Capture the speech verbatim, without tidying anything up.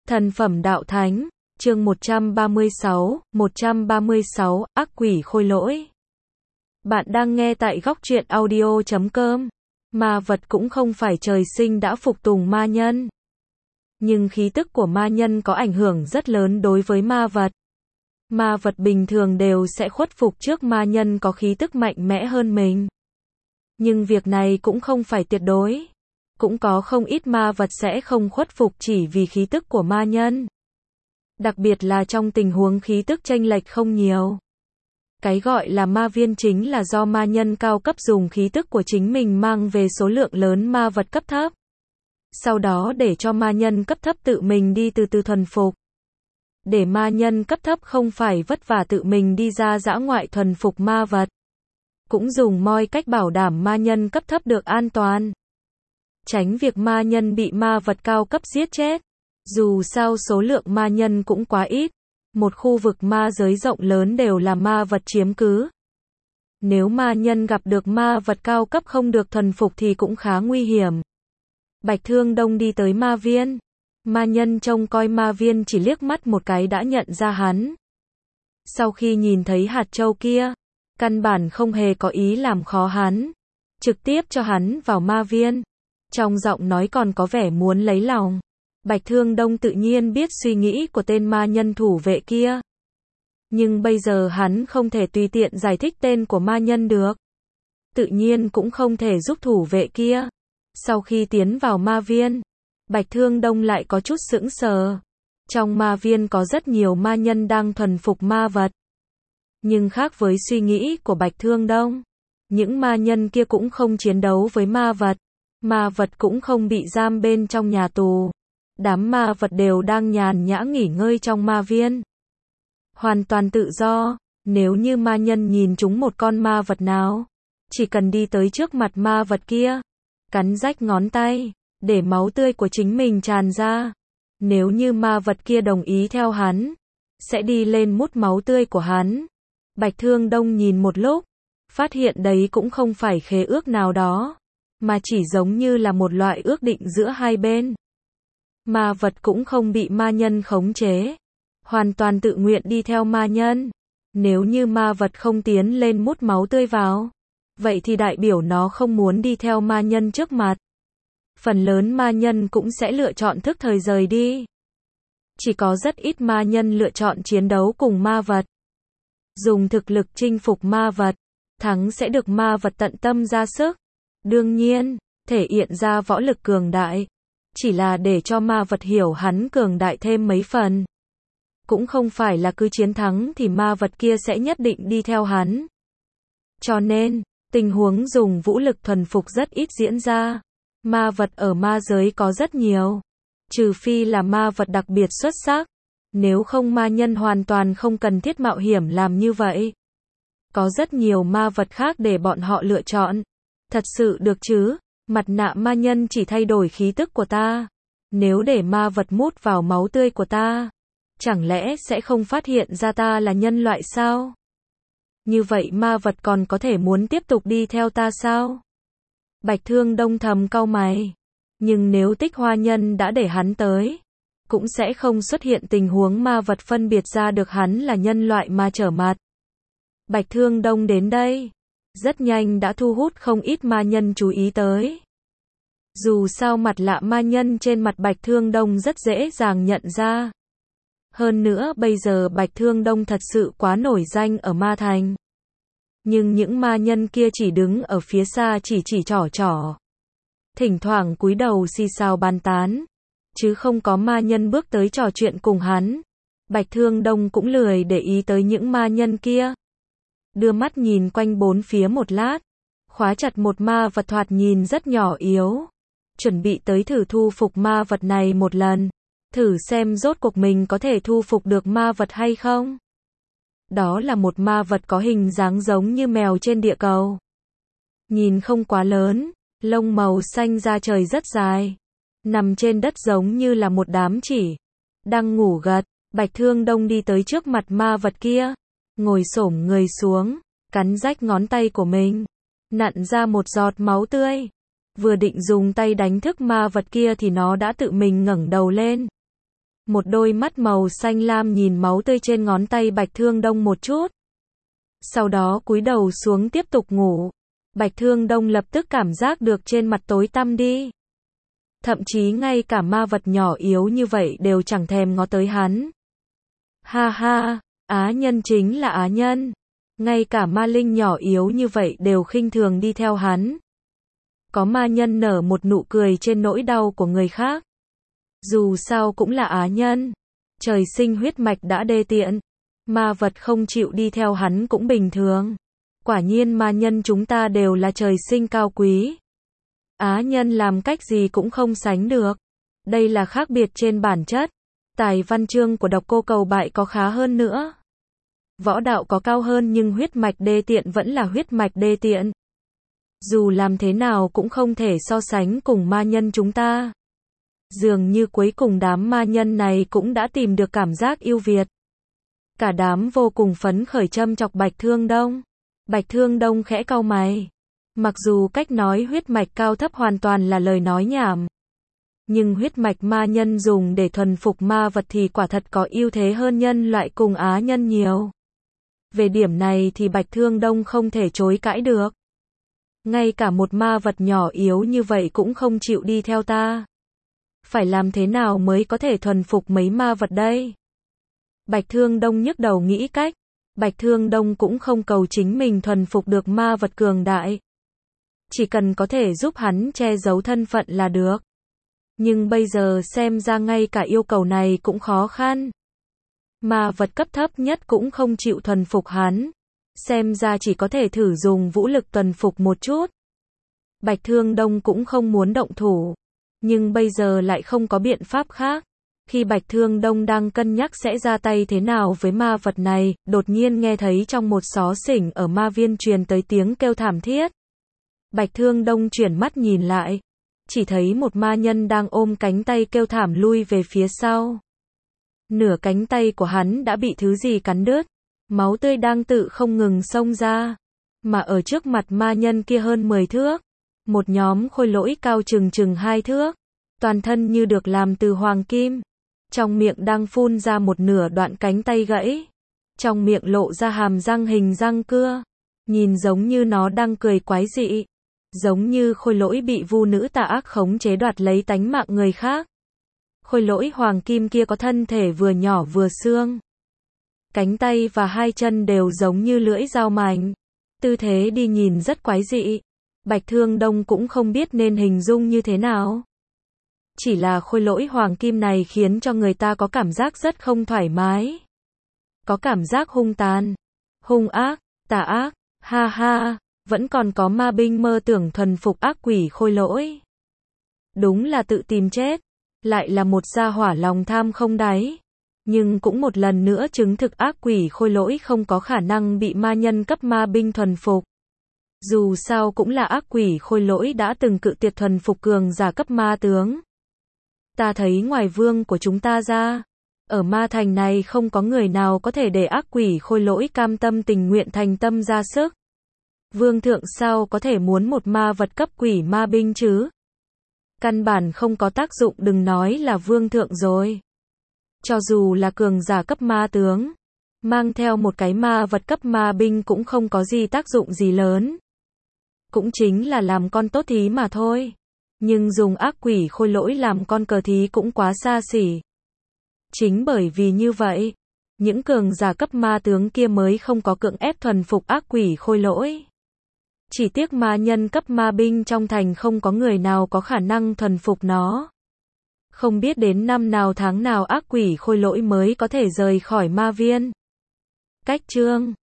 Thần phẩm đạo thánh, chương một trăm ba mươi sáu, một trăm ba mươi sáu, ác quỷ khôi lỗi. Bạn đang nghe tại góc truyện audio chấm com. Ma vật cũng không phải trời sinh đã phục tùng ma nhân. Nhưng khí tức của ma nhân có ảnh hưởng rất lớn đối với ma vật. Ma vật bình thường đều sẽ khuất phục trước ma nhân có khí tức mạnh mẽ hơn mình. Nhưng việc này cũng không phải tuyệt đối. Cũng có không ít ma vật sẽ không khuất phục chỉ vì khí tức của ma nhân. Đặc biệt là trong tình huống khí tức chênh lệch không nhiều. Cái gọi là ma viên chính là do ma nhân cao cấp dùng khí tức của chính mình mang về số lượng lớn ma vật cấp thấp. Sau đó để cho ma nhân cấp thấp tự mình đi từ từ thuần phục. Để ma nhân cấp thấp không phải vất vả tự mình đi ra dã ngoại thuần phục ma vật. Cũng dùng mọi cách bảo đảm ma nhân cấp thấp được an toàn. Tránh việc ma nhân bị ma vật cao cấp giết chết. Dù sao số lượng ma nhân cũng quá ít. Một khu vực ma giới rộng lớn đều là ma vật chiếm cứ. Nếu ma nhân gặp được ma vật cao cấp không được thuần phục thì cũng khá nguy hiểm. Bạch Thương Đông đi tới ma viên. Ma nhân trông coi ma viên chỉ liếc mắt một cái đã nhận ra hắn. Sau khi nhìn thấy hạt châu kia, căn bản không hề có ý làm khó hắn. Trực tiếp cho hắn vào ma viên. Trong giọng nói còn có vẻ muốn lấy lòng. Bạch Thương Đông tự nhiên biết suy nghĩ của tên ma nhân thủ vệ kia. Nhưng bây giờ hắn không thể tùy tiện giải thích tên của ma nhân được. Tự nhiên cũng không thể giúp thủ vệ kia. Sau khi tiến vào ma viên, Bạch Thương Đông lại có chút sững sờ. Trong ma viên có rất nhiều ma nhân đang thuần phục ma vật. Nhưng khác với suy nghĩ của Bạch Thương Đông, những ma nhân kia cũng không chiến đấu với ma vật. Ma vật cũng không bị giam bên trong nhà tù. Đám ma vật đều đang nhàn nhã nghỉ ngơi trong ma viên. Hoàn toàn tự do, nếu như ma nhân nhìn trúng một con ma vật nào, chỉ cần đi tới trước mặt ma vật kia, cắn rách ngón tay, để máu tươi của chính mình tràn ra. Nếu như ma vật kia đồng ý theo hắn, sẽ đi lên mút máu tươi của hắn. Bạch Thương Đông nhìn một lúc, phát hiện đấy cũng không phải khế ước nào đó, mà chỉ giống như là một loại ước định giữa hai bên. Ma vật cũng không bị ma nhân khống chế, hoàn toàn tự nguyện đi theo ma nhân. Nếu như ma vật không tiến lên mút máu tươi vào, vậy thì đại biểu nó không muốn đi theo ma nhân trước mặt. Phần lớn ma nhân cũng sẽ lựa chọn thức thời rời đi. Chỉ có rất ít ma nhân lựa chọn chiến đấu cùng ma vật. Dùng thực lực chinh phục ma vật, thắng sẽ được ma vật tận tâm ra sức. Đương nhiên, thể hiện ra võ lực cường đại, chỉ là để cho ma vật hiểu hắn cường đại thêm mấy phần. Cũng không phải là cứ chiến thắng thì ma vật kia sẽ nhất định đi theo hắn. Cho nên, tình huống dùng vũ lực thuần phục rất ít diễn ra. Ma vật ở ma giới có rất nhiều. Trừ phi là ma vật đặc biệt xuất sắc. Nếu không ma nhân hoàn toàn không cần thiết mạo hiểm làm như vậy. Có rất nhiều ma vật khác để bọn họ lựa chọn. Thật sự được chứ? Mặt nạ ma nhân chỉ thay đổi khí tức của ta. Nếu để ma vật mút vào máu tươi của ta, chẳng lẽ sẽ không phát hiện ra ta là nhân loại sao? Như vậy ma vật còn có thể muốn tiếp tục đi theo ta sao? Bạch Thương Đông thầm cau mày. Nhưng nếu Tích Hoa Nhân đã để hắn tới, cũng sẽ không xuất hiện tình huống ma vật phân biệt ra được hắn là nhân loại mà trở mặt. Bạch Thương Đông đến đây, rất nhanh đã thu hút không ít ma nhân chú ý tới. Dù sao mặt lạ ma nhân trên mặt Bạch Thương Đông rất dễ dàng nhận ra. Hơn nữa bây giờ Bạch Thương Đông thật sự quá nổi danh ở ma thành. Nhưng những ma nhân kia chỉ đứng ở phía xa chỉ chỉ trỏ trỏ. Thỉnh thoảng cúi đầu xì xào bàn tán. Chứ không có ma nhân bước tới trò chuyện cùng hắn. Bạch Thương Đông cũng lười để ý tới những ma nhân kia. Đưa mắt nhìn quanh bốn phía một lát. Khóa chặt một ma vật thoạt nhìn rất nhỏ yếu. Chuẩn bị tới thử thu phục ma vật này một lần. Thử xem rốt cuộc mình có thể thu phục được ma vật hay không. Đó là một ma vật có hình dáng giống như mèo trên địa cầu. Nhìn không quá lớn, lông màu xanh da trời rất dài. Nằm trên đất giống như là một đám chỉ. Đang ngủ gật, Bạch Thương Đông đi tới trước mặt ma vật kia. Ngồi xổm người xuống, cắn rách ngón tay của mình. Nặn ra một giọt máu tươi. Vừa định dùng tay đánh thức ma vật kia thì nó đã tự mình ngẩng đầu lên. một đôi mắt màu xanh lam nhìn máu tươi trên ngón tay Bạch Thương Đông một chút. Sau đó cúi đầu xuống tiếp tục ngủ. Bạch Thương Đông lập tức cảm giác được trên mặt tối tăm đi. Thậm chí ngay cả ma vật nhỏ yếu như vậy đều chẳng thèm ngó tới hắn. Ha ha, á nhân chính là á nhân. Ngay cả ma linh nhỏ yếu như vậy đều khinh thường đi theo hắn. Có ma nhân nở một nụ cười trên nỗi đau của người khác. Dù sao cũng là á nhân. Trời sinh huyết mạch đã đê tiện. Ma vật không chịu đi theo hắn cũng bình thường. Quả nhiên ma nhân chúng ta đều là trời sinh cao quý. Á nhân làm cách gì cũng không sánh được. Đây là khác biệt trên bản chất. Tài văn chương của Độc Cô Cầu Bại có khá hơn nữa. Võ đạo có cao hơn nhưng huyết mạch đê tiện vẫn là huyết mạch đê tiện. Dù làm thế nào cũng không thể so sánh cùng ma nhân chúng ta. Dường như cuối cùng đám ma nhân này cũng đã tìm được cảm giác yêu Việt. Cả đám vô cùng phấn khởi châm chọc Bạch Thương Đông. Bạch Thương Đông khẽ cau mày. Mặc dù cách nói huyết mạch cao thấp hoàn toàn là lời nói nhảm. Nhưng huyết mạch ma nhân dùng để thuần phục ma vật thì quả thật có ưu thế hơn nhân loại cùng á nhân nhiều. Về điểm này thì Bạch Thương Đông không thể chối cãi được. Ngay cả một ma vật nhỏ yếu như vậy cũng không chịu đi theo ta. Phải làm thế nào mới có thể thuần phục mấy ma vật đây? Bạch Thương Đông nhức đầu nghĩ cách. Bạch Thương Đông cũng không cầu chính mình thuần phục được ma vật cường đại. Chỉ cần có thể giúp hắn che giấu thân phận là được. Nhưng bây giờ xem ra ngay cả yêu cầu này cũng khó khăn. Ma vật cấp thấp nhất cũng không chịu thuần phục hắn. Xem ra chỉ có thể thử dùng vũ lực thuần phục một chút. Bạch Thương Đông cũng không muốn động thủ. Nhưng bây giờ lại không có biện pháp khác. Khi Bạch Thương Đông đang cân nhắc sẽ ra tay thế nào với ma vật này, đột nhiên nghe thấy trong một xó xỉnh ở ma viên truyền tới tiếng kêu thảm thiết. Bạch Thương Đông chuyển mắt nhìn lại. Chỉ thấy một ma nhân đang ôm cánh tay kêu thảm lui về phía sau. Nửa cánh tay của hắn đã bị thứ gì cắn đứt. Máu tươi đang tự không ngừng xông ra. Mà ở trước mặt ma nhân kia hơn mười thước. Một nhóm khôi lỗi cao chừng chừng hai thước. Toàn thân như được làm từ hoàng kim. Trong miệng đang phun ra một nửa đoạn cánh tay gãy. Trong miệng lộ ra hàm răng hình răng cưa. Nhìn giống như nó đang cười quái dị. Giống như khôi lỗi bị vu nữ tà ác khống chế đoạt lấy tánh mạng người khác. Khôi lỗi hoàng kim kia có thân thể vừa nhỏ vừa xương. Cánh tay và hai chân đều giống như lưỡi dao mảnh. Tư thế đi nhìn rất quái dị. Bạch Thương Đông cũng không biết nên hình dung như thế nào. Chỉ là khôi lỗi hoàng kim này khiến cho người ta có cảm giác rất không thoải mái. Có cảm giác hung tàn, hung ác, tà ác, ha ha, vẫn còn có ma binh mơ tưởng thuần phục ác quỷ khôi lỗi. Đúng là tự tìm chết, lại là một gia hỏa lòng tham không đáy. Nhưng cũng một lần nữa chứng thực ác quỷ khôi lỗi không có khả năng bị ma nhân cấp ma binh thuần phục. Dù sao cũng là ác quỷ khôi lỗi đã từng cự tuyệt thuần phục cường giả cấp ma tướng. Ta thấy ngoài vương của chúng ta ra, ở ma thành này không có người nào có thể để ác quỷ khôi lỗi cam tâm tình nguyện thành tâm ra sức. Vương thượng sao có thể muốn một ma vật cấp quỷ ma binh chứ? Căn bản không có tác dụng, đừng nói là vương thượng rồi. Cho dù là cường giả cấp ma tướng, mang theo một cái ma vật cấp ma binh cũng không có gì tác dụng gì lớn. Cũng chính là làm con tốt thí mà thôi. Nhưng dùng ác quỷ khôi lỗi làm con cờ thí cũng quá xa xỉ. Chính bởi vì như vậy, những cường giả cấp ma tướng kia mới không có cưỡng ép thuần phục ác quỷ khôi lỗi. Chỉ tiếc ma nhân cấp ma binh trong thành không có người nào có khả năng thuần phục nó. Không biết đến năm nào tháng nào ác quỷ khôi lỗi mới có thể rời khỏi ma viên. Cách chương